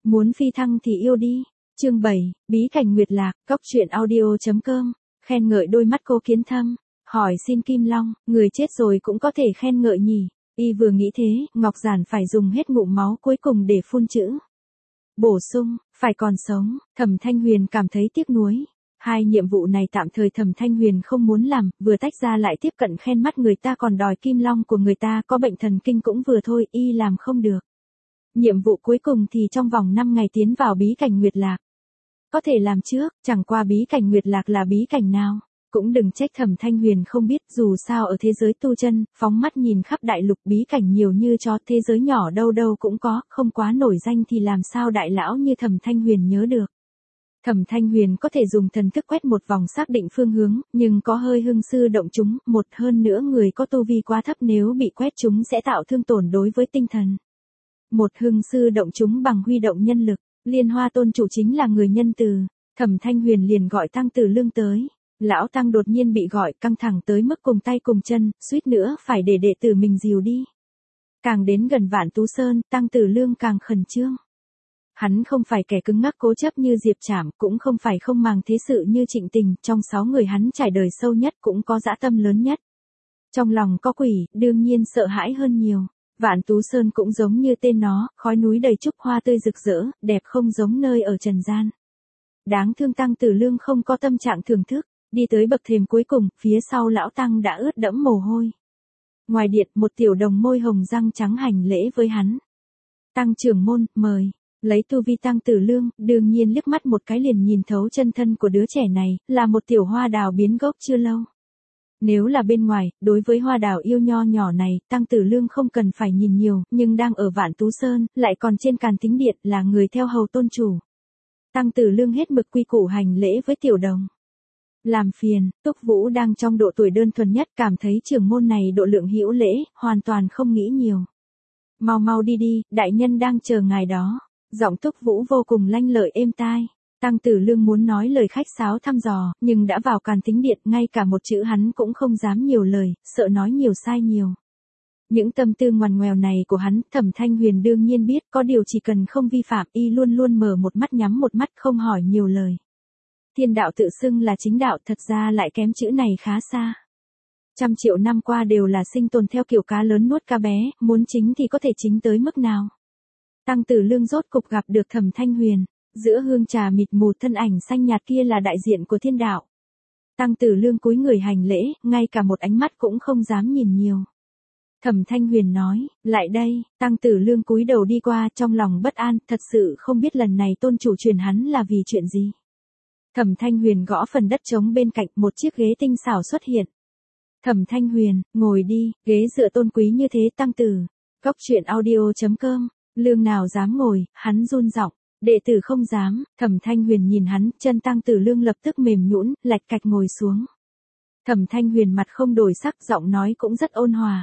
Muốn phi thăng thì yêu đi. Chương 7, Bí cảnh Nguyệt Lạc, Cốc truyện audio.com, khen ngợi đôi mắt cô Kiến Thâm, hỏi xin Kim Long, người chết rồi cũng có thể khen ngợi nhỉ? Y vừa nghĩ thế, Ngọc Giản phải dùng hết ngụm máu cuối cùng để phun chữ. Bổ sung, phải còn sống. Thẩm Thanh Huyền cảm thấy tiếc nuối. Hai nhiệm vụ này tạm thời Thẩm Thanh Huyền không muốn làm, vừa tách ra lại tiếp cận khen mắt người ta còn đòi Kim Long của người ta có bệnh thần kinh cũng vừa thôi, y làm không được. Nhiệm vụ cuối cùng thì trong vòng 5 ngày tiến vào bí cảnh Nguyệt Lạc. Có thể làm trước, chẳng qua bí cảnh Nguyệt Lạc là bí cảnh nào. Cũng đừng trách Thẩm Thanh Huyền không biết, dù sao ở thế giới tu chân, phóng mắt nhìn khắp đại lục bí cảnh nhiều như chó, thế giới nhỏ đâu đâu cũng có, không quá nổi danh thì làm sao đại lão như Thẩm Thanh Huyền nhớ được. Thẩm Thanh Huyền có thể dùng thần thức quét một vòng xác định phương hướng, nhưng có hơi hưng sư động chúng, một hơn nữa người có tu vi quá thấp nếu bị quét chúng sẽ tạo thương tổn đối với tinh thần. Một hưng sư động chúng bằng huy động nhân lực, Liên Hoa tôn chủ chính là người nhân từ, Thẩm Thanh Huyền liền gọi Tăng Tử Lương tới. Lão Tăng đột nhiên bị gọi căng thẳng tới mức cùng tay cùng chân, suýt nữa phải để đệ tử mình dìu đi. Càng đến gần Vạn Tú Sơn, Tăng Tử Lương càng khẩn trương. Hắn không phải kẻ cứng ngắc cố chấp như Diệp Trảm, cũng không phải không màng thế sự như Trịnh Tình, trong 6 người hắn trải đời sâu nhất cũng có dã tâm lớn nhất. Trong lòng có quỷ, đương nhiên sợ hãi hơn nhiều. Vạn Tú Sơn cũng giống như tên nó, khói núi đầy trúc hoa tươi rực rỡ, đẹp không giống nơi ở trần gian. Đáng thương Tăng Tử Lương không có tâm trạng thưởng thức, đi tới bậc thềm cuối cùng, phía sau lão Tăng đã ướt đẫm mồ hôi. Ngoài điện, một tiểu đồng môi hồng răng trắng hành lễ với hắn. Tăng trưởng môn, mời. Lấy tu vi Tăng Tử Lương, đương nhiên liếc mắt một cái liền nhìn thấu chân thân của đứa trẻ này, là một tiểu hoa đào biến gốc chưa lâu. Nếu là bên ngoài, đối với hoa đào yêu nho nhỏ này, Tăng Tử Lương không cần phải nhìn nhiều, nhưng đang ở Vạn Tú Sơn, lại còn trên Càn Thính Điện, là người theo hầu tôn chủ. Tăng Tử Lương hết mực quy củ hành lễ với tiểu đồng. Làm phiền, Túc Vũ đang trong độ tuổi đơn thuần nhất, cảm thấy trưởng môn này độ lượng hữu lễ, hoàn toàn không nghĩ nhiều. Mau mau đi đi, đại nhân đang chờ ngài đó. Giọng Túc Vũ vô cùng lanh lợi êm tai. Tăng Tử Lương muốn nói lời khách sáo thăm dò, nhưng đã vào Càn Thính Điện, ngay cả một chữ hắn cũng không dám nhiều lời, sợ nói nhiều sai nhiều. Những tâm tư ngoằn ngoèo này của hắn, Thẩm Thanh Huyền đương nhiên biết, có điều chỉ cần không vi phạm, y luôn luôn mở một mắt nhắm một mắt, không hỏi nhiều lời. Thiên đạo tự xưng là chính đạo, thật ra lại kém chữ này khá xa. 100 triệu năm qua đều là sinh tồn theo kiểu cá lớn nuốt cá bé, muốn chính thì có thể chính tới mức nào. Tăng Tử Lương rốt cục gặp được Thẩm Thanh Huyền, giữa hương trà mịt mù thân ảnh xanh nhạt kia là đại diện của thiên đạo. Tăng Tử Lương cúi người hành lễ, ngay cả một ánh mắt cũng không dám nhìn nhiều. Thẩm Thanh Huyền nói, lại đây. Tăng Tử Lương cúi đầu đi qua, trong lòng bất an, thật sự không biết lần này tôn chủ truyền hắn là vì chuyện gì. Thẩm Thanh Huyền gõ phần đất trống bên cạnh, một chiếc ghế tinh xảo xuất hiện. Thẩm Thanh Huyền, ngồi đi, ghế dựa tôn quý như thế Tăng Tử. Cốc truyện audio.com, Lương nào dám ngồi, hắn run giọng, đệ tử không dám. Thẩm Thanh Huyền nhìn hắn, chân Tăng Tử Lương lập tức mềm nhũn, lạch cạch ngồi xuống. Thẩm Thanh Huyền mặt không đổi sắc, giọng nói cũng rất ôn hòa.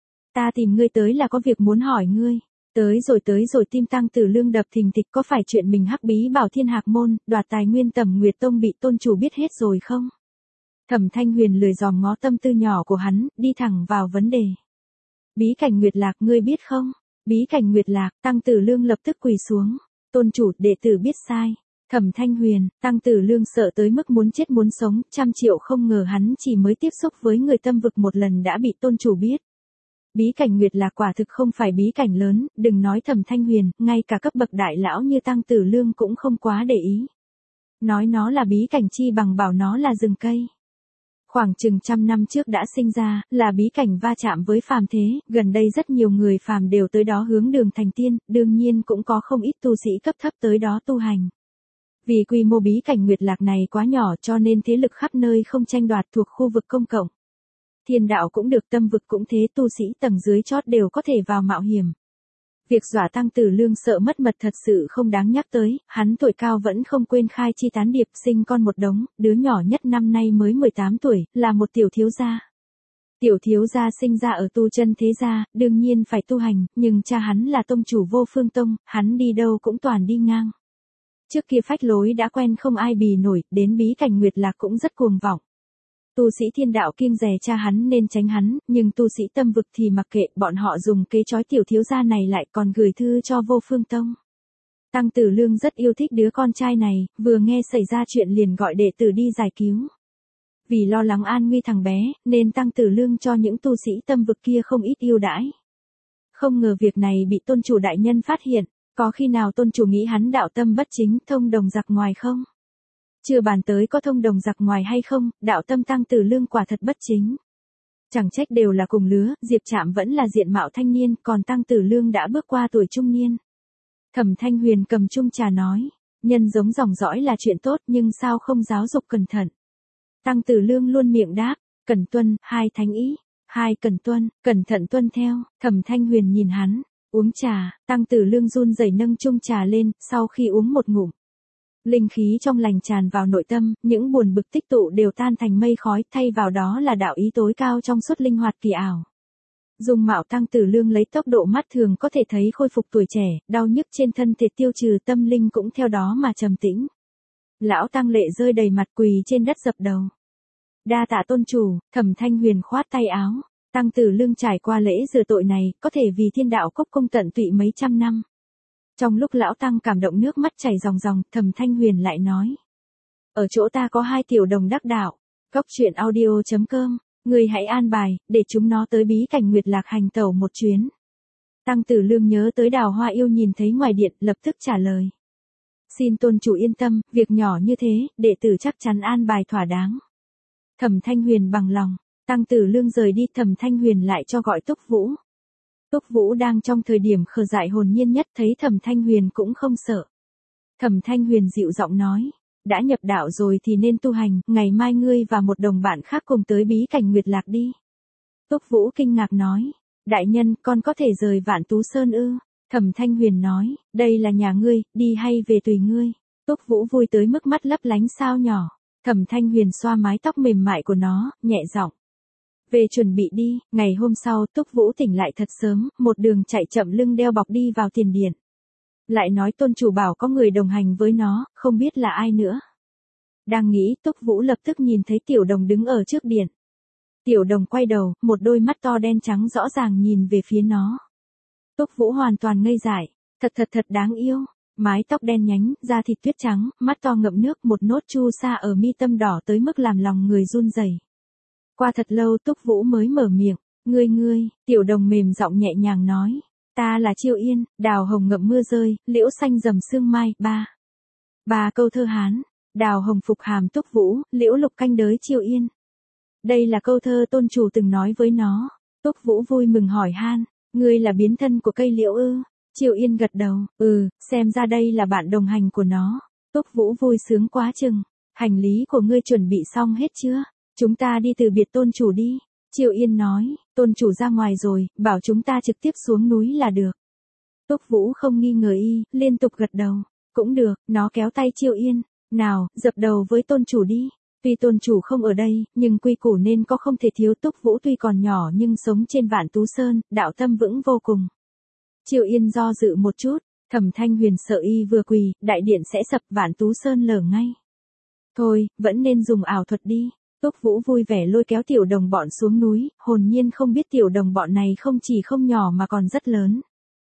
Ta tìm ngươi tới là có việc muốn hỏi ngươi. Tới rồi, tim Tăng Tử Lương đập thình thịch, có phải chuyện mình hắc bí bảo Thiên Hạc môn, đoạt tài nguyên Tầm Nguyệt Tông bị tôn chủ biết hết rồi không? Thẩm Thanh Huyền lười dòm ngó tâm tư nhỏ của hắn, đi thẳng vào vấn đề. Bí cảnh Nguyệt Lạc ngươi biết không? Bí cảnh Nguyệt Lạc, Tăng Tử Lương lập tức quỳ xuống. Tôn chủ, đệ tử biết sai. Thẩm Thanh Huyền, Tăng Tử Lương sợ tới mức muốn chết muốn sống, 100 triệu không ngờ hắn chỉ mới tiếp xúc với người tâm vực một lần đã bị tôn chủ biết. Bí cảnh Nguyệt Lạc quả thực không phải bí cảnh lớn, đừng nói Thẩm Thanh Huyền, ngay cả cấp bậc đại lão như Tăng Tử Lương cũng không quá để ý. Nói nó là bí cảnh chi bằng bảo nó là rừng cây. Khoảng chừng 100 năm trước đã sinh ra, là bí cảnh va chạm với phàm thế, gần đây rất nhiều người phàm đều tới đó hướng đường thành tiên, đương nhiên cũng có không ít tu sĩ cấp thấp tới đó tu hành. Vì quy mô bí cảnh Nguyệt Lạc này quá nhỏ cho nên thế lực khắp nơi không tranh đoạt thuộc khu vực công cộng. Thiên đạo cũng được, tâm vực cũng thế, tu sĩ tầng dưới chót đều có thể vào mạo hiểm. Việc dọa Tăng Tử Lương sợ mất mật thật sự không đáng nhắc tới, hắn tuổi cao vẫn không quên khai chi tán điệp, sinh con một đống, đứa nhỏ nhất năm nay mới 18 tuổi, là một tiểu thiếu gia. Tiểu thiếu gia sinh ra ở tu chân thế gia, đương nhiên phải tu hành, nhưng cha hắn là tông chủ Vô Phương Tông, hắn đi đâu cũng toàn đi ngang. Trước kia phách lối đã quen không ai bì nổi, đến bí cảnh Nguyệt Lạc cũng rất cuồng vọng. Tu sĩ thiên đạo kiêng dè cha hắn nên tránh hắn, nhưng tu sĩ tâm vực thì mặc kệ, bọn họ dùng kế chói tiểu thiếu gia này lại còn gửi thư cho Vô Phương Tông. Tăng Tử Lương rất yêu thích đứa con trai này, vừa nghe xảy ra chuyện liền gọi đệ tử đi giải cứu. Vì lo lắng an nguy thằng bé, nên Tăng Tử Lương cho những tu sĩ tâm vực kia không ít ưu đãi. Không ngờ việc này bị tôn chủ đại nhân phát hiện, có khi nào tôn chủ nghĩ hắn đạo tâm bất chính, thông đồng giặc ngoài không? Chưa bàn tới có thông đồng giặc ngoài hay không, đạo tâm Tăng Tử Lương quả thật bất chính. Chẳng trách đều là cùng lứa, Diệp Trạm vẫn là diện mạo thanh niên, còn Tăng Tử Lương đã bước qua tuổi trung niên. Thẩm Thanh Huyền cầm chung trà nói, nhân giống dòng dõi là chuyện tốt nhưng sao không giáo dục cẩn thận. Tăng Tử Lương luôn miệng đáp, cẩn tuân, hai thánh ý, hai cẩn tuân, cẩn thận tuân theo. Thẩm Thanh Huyền nhìn hắn, uống trà, Tăng Tử Lương run rẩy nâng chung trà lên, sau khi uống một ngụm. Linh khí trong lành tràn vào nội tâm, những buồn bực tích tụ đều tan thành mây khói, thay vào đó là đạo ý tối cao trong suốt linh hoạt kỳ ảo. Dung mạo Tăng Tử Lương lấy tốc độ mắt thường có thể thấy khôi phục tuổi trẻ, đau nhức trên thân thể tiêu trừ, tâm linh cũng theo đó mà trầm tĩnh. Lão Tăng lệ rơi đầy mặt, quỳ trên đất dập đầu. Đa tạ tôn chủ. Thẩm Thanh Huyền khoát tay áo. Tăng Tử Lương trải qua lễ rửa tội này, có thể vì thiên đạo cốc công tận tụy mấy trăm năm. Trong lúc lão Tăng cảm động nước mắt chảy ròng ròng, Thẩm Thanh Huyền lại nói. Ở chỗ ta có 2 tiểu đồng đắc đạo. Góc truyện audio.com. Người hãy an bài, để chúng nó tới bí cảnh Nguyệt Lạc hành tẩu một chuyến. Tăng Tử Lương nhớ tới Đào Hoa Yêu nhìn thấy ngoài điện, lập tức trả lời. Xin tôn chủ yên tâm, việc nhỏ như thế, đệ tử chắc chắn an bài thỏa đáng. Thẩm Thanh Huyền bằng lòng. Tăng Tử Lương rời đi, Thẩm Thanh Huyền lại cho gọi Túc Vũ. Túc Vũ đang trong thời điểm khờ dại hồn nhiên nhất, thấy Thẩm Thanh Huyền cũng không sợ. Thẩm Thanh Huyền dịu giọng nói, đã nhập đạo rồi thì nên tu hành, ngày mai ngươi và một đồng bạn khác cùng tới bí cảnh Nguyệt Lạc đi. Túc Vũ kinh ngạc nói, đại nhân, con có thể rời Vạn Tú Sơn ư? Thẩm Thanh Huyền nói, đây là nhà ngươi, đi hay về tùy ngươi. Túc Vũ vui tới mức mắt lấp lánh sao nhỏ. Thẩm Thanh Huyền xoa mái tóc mềm mại của nó, nhẹ giọng. Về chuẩn bị đi. Ngày hôm sau, Túc Vũ tỉnh lại thật sớm, một đường chạy chậm lưng đeo bọc đi vào tiền điện. Lại nói tôn chủ bảo có người đồng hành với nó, không biết là ai nữa. Đang nghĩ, Túc Vũ lập tức nhìn thấy Tiểu Đồng đứng ở trước điện. Tiểu Đồng quay đầu, một đôi mắt to đen trắng rõ ràng nhìn về phía nó. Túc Vũ hoàn toàn ngây dại, thật đáng yêu. Mái tóc đen nhánh, da thịt tuyết trắng, mắt to ngậm nước, một nốt chu sa ở mi tâm đỏ tới mức làm lòng người run rẩy. Qua thật lâu Túc Vũ mới mở miệng, ngươi, Tiểu Đồng mềm giọng nhẹ nhàng nói, ta là Chiêu Yên, đào hồng ngậm mưa rơi, liễu xanh rầm sương mai, ba câu thơ Hán, đào hồng phục hàm Túc Vũ, liễu lục canh đới Chiêu Yên. Đây là câu thơ tôn chủ từng nói với nó. Túc Vũ vui mừng hỏi han, ngươi là biến thân của cây liễu ư? Chiêu Yên gật đầu, xem ra đây là bạn đồng hành của nó. Túc Vũ vui sướng quá chừng, hành lý của ngươi chuẩn bị xong hết chưa? Chúng ta đi từ biệt tôn chủ đi. Chiêu Yên nói, tôn chủ ra ngoài rồi, bảo chúng ta trực tiếp xuống núi là được. Túc Vũ không nghi ngờ liên tục gật đầu, cũng được, nó kéo tay Chiêu Yên, nào, dập đầu với tôn chủ đi. Tuy tôn chủ không ở đây, nhưng quy củ nên có không thể thiếu. Túc Vũ tuy còn nhỏ nhưng sống trên Vạn Tú Sơn, đạo tâm vững vô cùng. Chiêu Yên do dự một chút, Thẩm Thanh Huyền sợ vừa quỳ, đại điện sẽ sập, Vạn Tú Sơn lở ngay. Thôi, vẫn nên dùng ảo thuật đi. Túc Vũ vui vẻ lôi kéo Tiểu Đồng bọn xuống núi, hồn nhiên không biết Tiểu Đồng bọn này không chỉ không nhỏ mà còn rất lớn.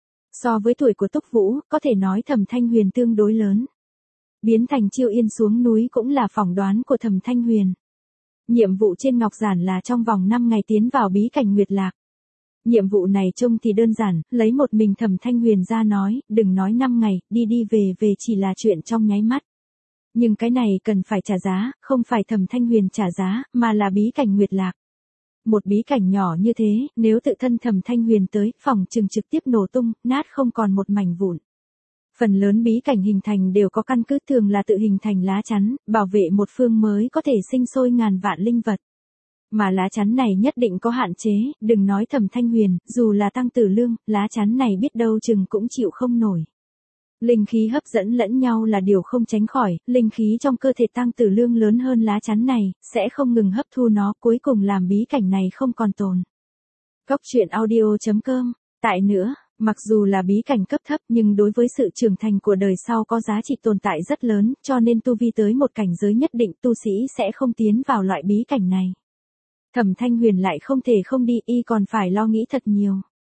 So với tuổi của Túc Vũ, có thể nói Thẩm Thanh Huyền tương đối lớn. Biến thành Chiêu Yên xuống núi cũng là phỏng đoán của Thẩm Thanh Huyền. Nhiệm vụ trên ngọc giản là trong vòng 5 ngày tiến vào bí cảnh Nguyệt Lạc. Nhiệm vụ này trông thì đơn giản, lấy một mình Thẩm Thanh Huyền ra nói, đừng nói 5 ngày, đi về chỉ là chuyện trong nháy mắt. Nhưng cái này cần phải trả giá, không phải Thẩm Thanh Huyền trả giá, mà là bí cảnh Nguyệt Lạc. Một bí cảnh nhỏ như thế, nếu tự thân Thẩm Thanh Huyền tới, phòng chừng trực tiếp nổ tung, nát không còn một mảnh vụn. Phần lớn bí cảnh hình thành đều có căn cứ, thường là tự hình thành lá chắn, bảo vệ một phương mới có thể sinh sôi ngàn vạn linh vật. Mà lá chắn này nhất định có hạn chế, đừng nói Thẩm Thanh Huyền, dù là Tăng Tử Lương, lá chắn này biết đâu chừng cũng chịu không nổi. Linh khí hấp dẫn lẫn nhau là điều không tránh khỏi, linh khí trong cơ thể Tăng Tử Lương lớn hơn lá chắn này, sẽ không ngừng hấp thu nó, cuối cùng làm bí cảnh này không còn tồn. Góc truyện audio.com. Tại nữa, mặc dù là bí cảnh cấp thấp nhưng đối với sự trưởng thành của đời sau có giá trị tồn tại rất lớn, cho nên tu vi tới một cảnh giới nhất định tu sĩ sẽ không tiến vào loại bí cảnh này. Thẩm Thanh Huyền lại không thể không đi, còn phải lo nghĩ thật nhiều.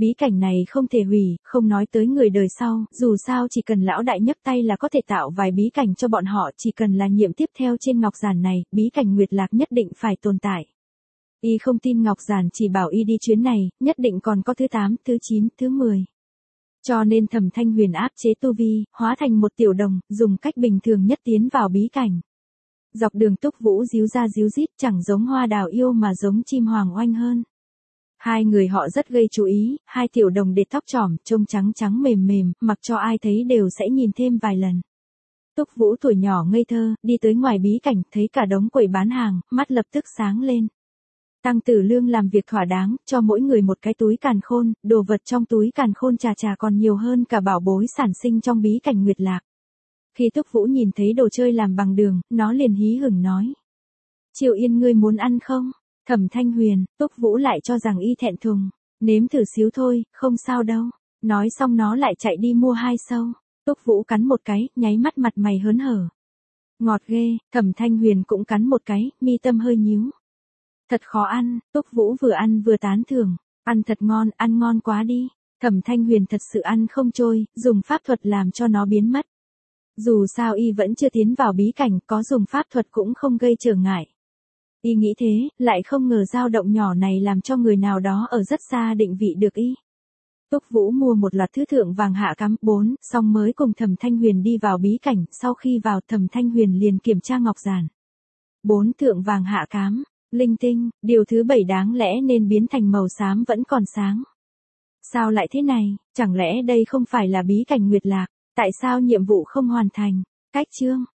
Bí cảnh này không thể hủy, không nói tới người đời sau, dù sao chỉ cần lão đại nhấc tay là có thể tạo vài bí cảnh cho bọn họ, chỉ cần là nhiệm tiếp theo trên ngọc giản này, bí cảnh Nguyệt Lạc nhất định phải tồn tại. Y không tin ngọc giản chỉ bảo y đi chuyến này, nhất định còn có thứ 8, thứ 9, thứ 10. Cho nên Thẩm Thanh Huyền áp chế tu vi, hóa thành một tiểu đồng, dùng cách bình thường nhất tiến vào bí cảnh. Dọc đường Túc Vũ díu ra díu dít, chẳng giống Hoa Đào yêu mà giống chim hoàng oanh hơn. Hai người họ rất gây chú ý, hai tiểu đồng để tóc trỏm, trông trắng trắng mềm mềm, mặc cho ai thấy đều sẽ nhìn thêm vài lần. Túc Vũ tuổi nhỏ ngây thơ, đi tới ngoài bí cảnh, thấy cả đống quầy bán hàng, mắt lập tức sáng lên. Tăng Tử Lương làm việc thỏa đáng, cho mỗi người một cái túi càn khôn, đồ vật trong túi càn khôn trà còn nhiều hơn cả bảo bối sản sinh trong bí cảnh Nguyệt Lạc. Khi Túc Vũ nhìn thấy đồ chơi làm bằng đường, nó liền hí hửng nói. Triệu Yên ngươi muốn ăn không? Thẩm Thanh Huyền, Túc Vũ lại cho rằng y thẹn thùng. Nếm thử xíu thôi, không sao đâu. Nói xong nó lại chạy đi mua 2 sâu. Túc Vũ cắn một cái, nháy mắt mặt mày hớn hở. Ngọt ghê, Thẩm Thanh Huyền cũng cắn một cái, mi tâm hơi nhíu. Thật khó ăn, Túc Vũ vừa ăn vừa tán thưởng. Ăn thật ngon, ăn ngon quá đi. Thẩm Thanh Huyền thật sự ăn không trôi, dùng pháp thuật làm cho nó biến mất. Dù sao y vẫn chưa tiến vào bí cảnh, có dùng pháp thuật cũng không gây trở ngại. Y nghĩ thế, lại không ngờ dao động nhỏ này làm cho người nào đó ở rất xa định vị được y. Túc Vũ mua một loạt thứ thượng vàng hạ cám 4, xong mới cùng Thẩm Thanh Huyền đi vào bí cảnh, sau khi vào Thẩm Thanh Huyền liền kiểm tra ngọc giản. 4 thượng vàng hạ cám, linh tinh, điều thứ 7 đáng lẽ nên biến thành màu xám vẫn còn sáng. Sao lại thế này, chẳng lẽ đây không phải là bí cảnh Nguyệt Lạc, tại sao nhiệm vụ không hoàn thành? Cách chương